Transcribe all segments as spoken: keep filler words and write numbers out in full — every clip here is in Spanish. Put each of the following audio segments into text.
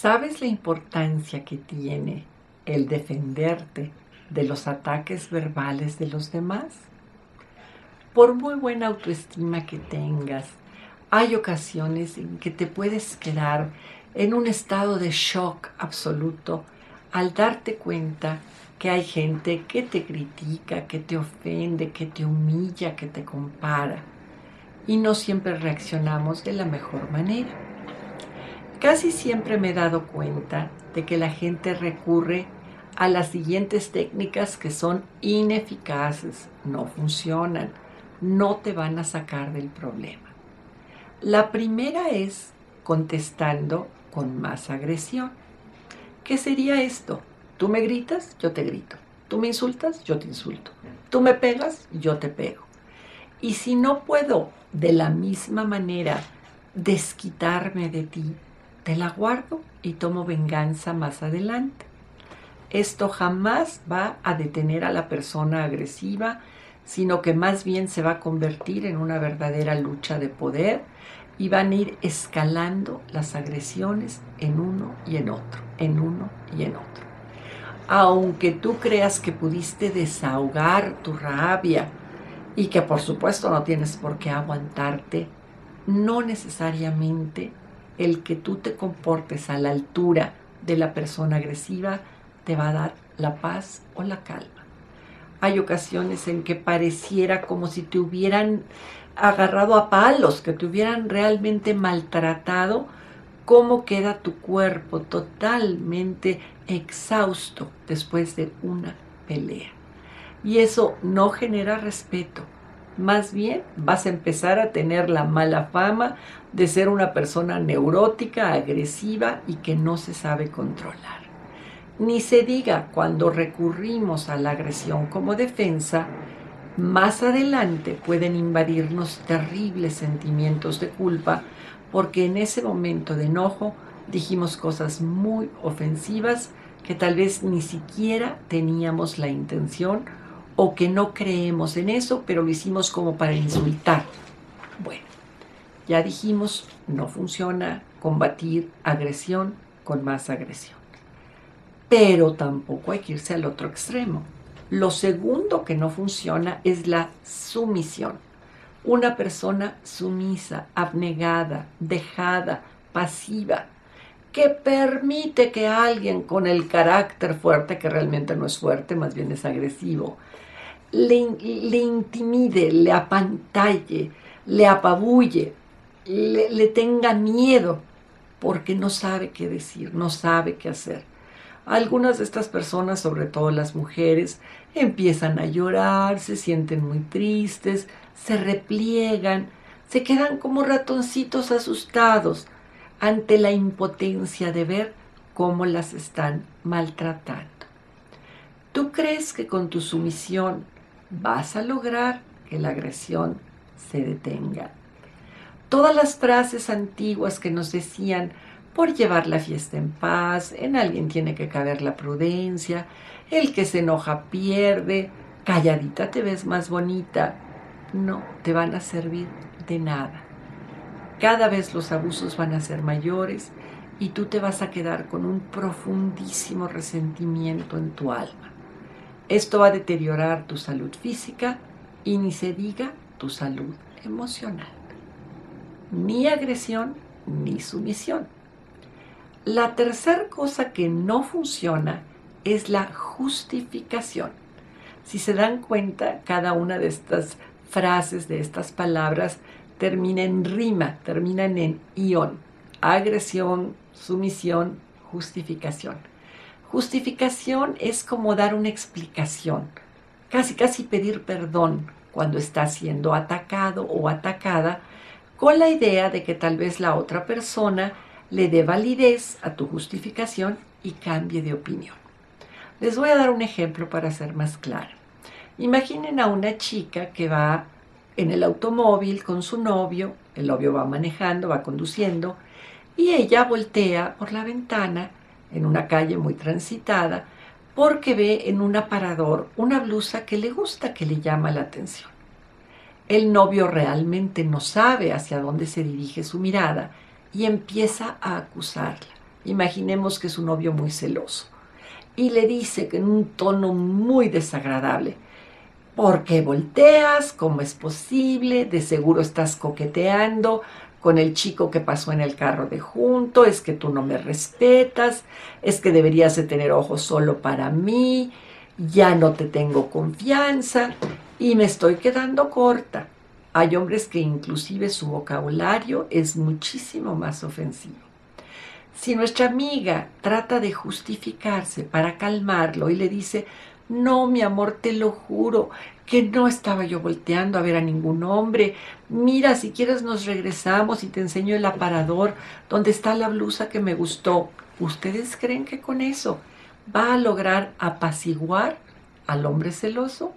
¿Sabes la importancia que tiene el defenderte de los ataques verbales de los demás? Por muy buena autoestima que tengas, hay ocasiones en que te puedes quedar en un estado de shock absoluto al darte cuenta que hay gente que te critica, que te ofende, que te humilla, que te compara. Y no siempre reaccionamos de la mejor manera. Casi siempre me he dado cuenta de que la gente recurre a las siguientes técnicas que son ineficaces, no funcionan, no te van a sacar del problema. La primera es contestando con más agresión. ¿Qué sería esto? Tú me gritas, yo te grito. Tú me insultas, yo te insulto. Tú me pegas, yo te pego. Y si no puedo de la misma manera desquitarme de ti, te la guardo y tomo venganza más adelante. Esto jamás va a detener a la persona agresiva, sino que más bien se va a convertir en una verdadera lucha de poder y van a ir escalando las agresiones en uno y en otro, en uno y en otro. Aunque tú creas que pudiste desahogar tu rabia y que por supuesto no tienes por qué aguantarte, no necesariamente el que tú te comportes a la altura de la persona agresiva te va a dar la paz o la calma. Hay ocasiones en que pareciera como si te hubieran agarrado a palos, que te hubieran realmente maltratado. ¿Cómo queda tu cuerpo totalmente exhausto después de una pelea? Y eso no genera respeto. Más bien vas a empezar a tener la mala fama de ser una persona neurótica, agresiva y que no se sabe controlar. Ni se diga cuando recurrimos a la agresión como defensa, más adelante pueden invadirnos terribles sentimientos de culpa porque en ese momento de enojo dijimos cosas muy ofensivas que tal vez ni siquiera teníamos la intención o que no creemos en eso, pero lo hicimos como para insultar. Bueno, ya dijimos, no funciona combatir agresión con más agresión. Pero tampoco hay que irse al otro extremo. Lo segundo que no funciona es la sumisión. Una persona sumisa, abnegada, dejada, pasiva, que permite que alguien con el carácter fuerte, que realmente no es fuerte, más bien es agresivo, le, le intimide, le apantalle, le apabulle, le, le tenga miedo, porque no sabe qué decir, no sabe qué hacer. Algunas de estas personas, sobre todo las mujeres, empiezan a llorar, se sienten muy tristes, se repliegan, se quedan como ratoncitos asustados ante la impotencia de ver cómo las están maltratando. ¿Tú crees que con tu sumisión vas a lograr que la agresión se detenga? Todas las frases antiguas que nos decían, por llevar la fiesta en paz, en alguien tiene que caber la prudencia, el que se enoja pierde, calladita te ves más bonita, no te van a servir de nada. Cada vez los abusos van a ser mayores y tú te vas a quedar con un profundísimo resentimiento en tu alma. Esto va a deteriorar tu salud física y ni se diga tu salud emocional. Ni agresión ni sumisión. La tercera cosa que no funciona es la justificación. Si se dan cuenta, cada una de estas frases, de estas palabras, termina en rima, terminan en ion. Agresión, sumisión, justificación. Justificación es como dar una explicación, casi casi pedir perdón cuando estás siendo atacado o atacada, con la idea de que tal vez la otra persona le dé validez a tu justificación y cambie de opinión. Les voy a dar un ejemplo para ser más claro. Imaginen a una chica que va en el automóvil con su novio, el novio va manejando, va conduciendo, y ella voltea por la ventana en una calle muy transitada porque ve en un aparador una blusa que le gusta, que le llama la atención. El novio realmente no sabe hacia dónde se dirige su mirada y empieza a acusarla. Imaginemos que es un novio muy celoso y le dice que en un tono muy desagradable: ¿por qué volteas? ¿Cómo es posible? De seguro estás coqueteando con el chico que pasó en el carro de junto. Es que tú no me respetas. Es que deberías de tener ojos solo para mí. Ya no te tengo confianza y me estoy quedando corta. Hay hombres que inclusive su vocabulario es muchísimo más ofensivo. Si nuestra amiga trata de justificarse para calmarlo y le dice: no, mi amor, te lo juro, que no estaba yo volteando a ver a ningún hombre. Mira, si quieres nos regresamos y te enseño el aparador donde está la blusa que me gustó. ¿Ustedes creen que con eso va a lograr apaciguar al hombre celoso?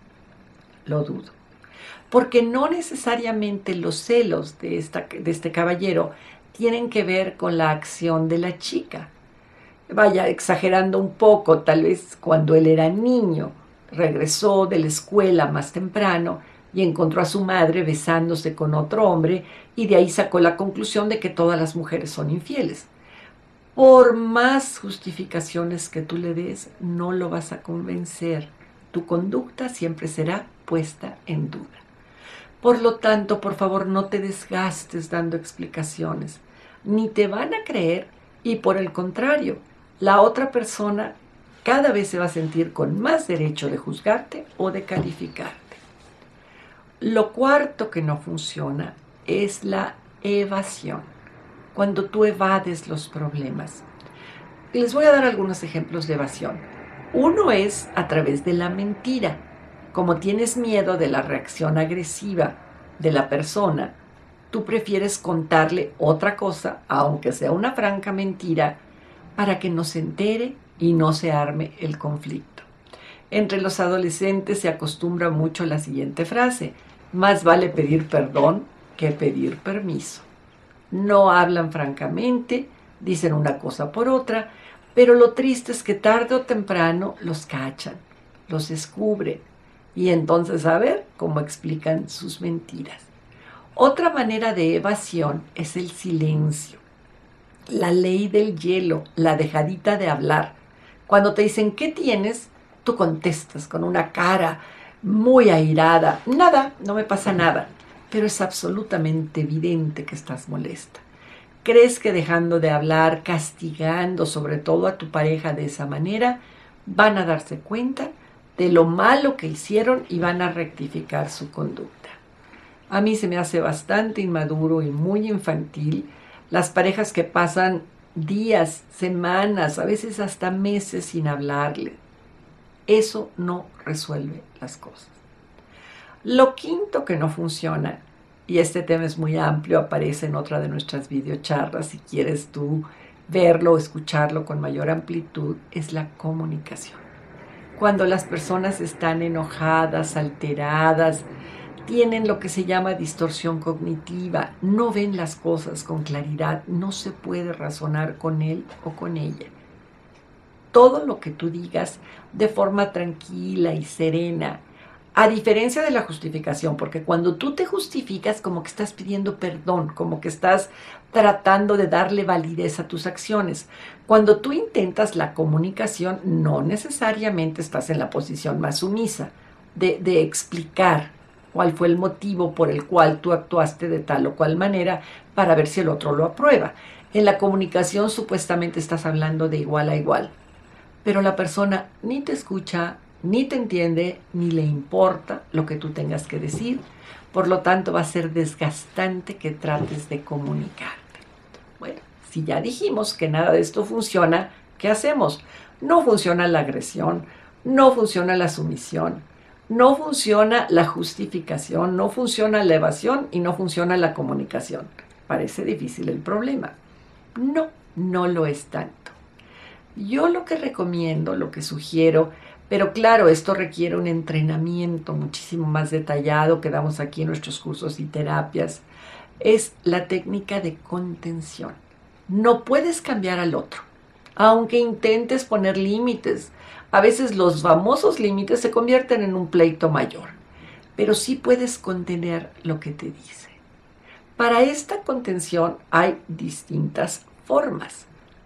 Lo dudo. Porque no necesariamente los celos de, esta, de este caballero tienen que ver con la acción de la chica. Vaya, exagerando un poco, tal vez cuando él era niño, regresó de la escuela más temprano y encontró a su madre besándose con otro hombre y de ahí sacó la conclusión de que todas las mujeres son infieles. Por más justificaciones que tú le des, no lo vas a convencer. Tu conducta siempre será puesta en duda. Por lo tanto, por favor, no te desgastes dando explicaciones. Ni te van a creer y, por el contrario, la otra persona cada vez se va a sentir con más derecho de juzgarte o de calificarte. Lo cuarto que no funciona es la evasión, cuando tú evades los problemas. Les voy a dar algunos ejemplos de evasión. Uno es a través de la mentira. Como tienes miedo de la reacción agresiva de la persona, tú prefieres contarle otra cosa, aunque sea una franca mentira, para que no se entere y no se arme el conflicto. Entre los adolescentes se acostumbra mucho la siguiente frase: más vale pedir perdón que pedir permiso. No hablan francamente, dicen una cosa por otra, pero lo triste es que tarde o temprano los cachan, los descubren, y entonces a ver cómo explican sus mentiras. Otra manera de evasión es el silencio. La ley del hielo, la dejadita de hablar. Cuando te dicen ¿qué tienes?, tú contestas con una cara muy airada: nada, no me pasa nada. Pero es absolutamente evidente que estás molesta. ¿Crees que dejando de hablar, castigando sobre todo a tu pareja de esa manera, van a darse cuenta de lo malo que hicieron y van a rectificar su conducta? A mí se me hace bastante inmaduro y muy infantil las parejas que pasan días, semanas, a veces hasta meses sin hablarle. Eso no resuelve las cosas. Lo quinto que no funciona, y este tema es muy amplio, aparece en otra de nuestras videocharlas, si quieres tú verlo o escucharlo con mayor amplitud, es la comunicación. Cuando las personas están enojadas, alteradas, tienen lo que se llama distorsión cognitiva, no ven las cosas con claridad, no se puede razonar con él o con ella. Todo lo que tú digas de forma tranquila y serena, a diferencia de la justificación, porque cuando tú te justificas, como que estás pidiendo perdón, como que estás tratando de darle validez a tus acciones. Cuando tú intentas la comunicación, no necesariamente estás en la posición más sumisa de, de explicar cuál fue el motivo por el cual tú actuaste de tal o cual manera para ver si el otro lo aprueba. En la comunicación supuestamente estás hablando de igual a igual, pero la persona ni te escucha, ni te entiende, ni le importa lo que tú tengas que decir. Por lo tanto, va a ser desgastante que trates de comunicarte. Bueno, si ya dijimos que nada de esto funciona, ¿qué hacemos? No funciona la agresión, no funciona la sumisión, no funciona la justificación, no funciona la evasión y no funciona la comunicación. Parece difícil el problema. No, no lo es tanto. Yo lo que recomiendo, lo que sugiero, pero claro, esto requiere un entrenamiento muchísimo más detallado que damos aquí en nuestros cursos y terapias, es la técnica de contención. No puedes cambiar al otro, aunque intentes poner límites. A veces los famosos límites se convierten en un pleito mayor, pero sí puedes contener lo que te dice. Para esta contención hay distintas formas.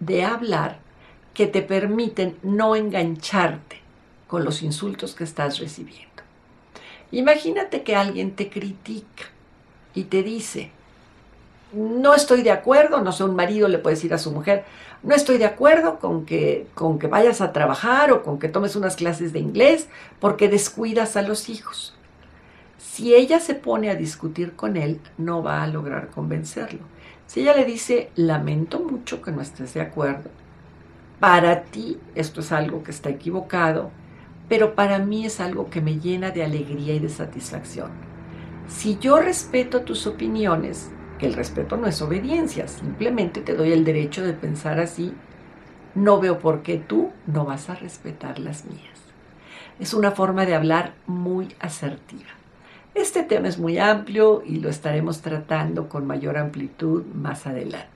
de hablar que te permiten no engancharte con los insultos que estás recibiendo. Imagínate que alguien te critica y te dice, no estoy de acuerdo, no sé, un marido le puede decir a su mujer, no estoy de acuerdo con que, con que vayas a trabajar o con que tomes unas clases de inglés porque descuidas a los hijos. Si ella se pone a discutir con él, no va a lograr convencerlo. Si ella le dice, lamento mucho que no estés de acuerdo, para ti esto es algo que está equivocado, pero para mí es algo que me llena de alegría y de satisfacción. Si yo respeto tus opiniones, que el respeto no es obediencia, simplemente te doy el derecho de pensar así, no veo por qué tú no vas a respetar las mías. Es una forma de hablar muy asertiva. Este tema es muy amplio y lo estaremos tratando con mayor amplitud más adelante.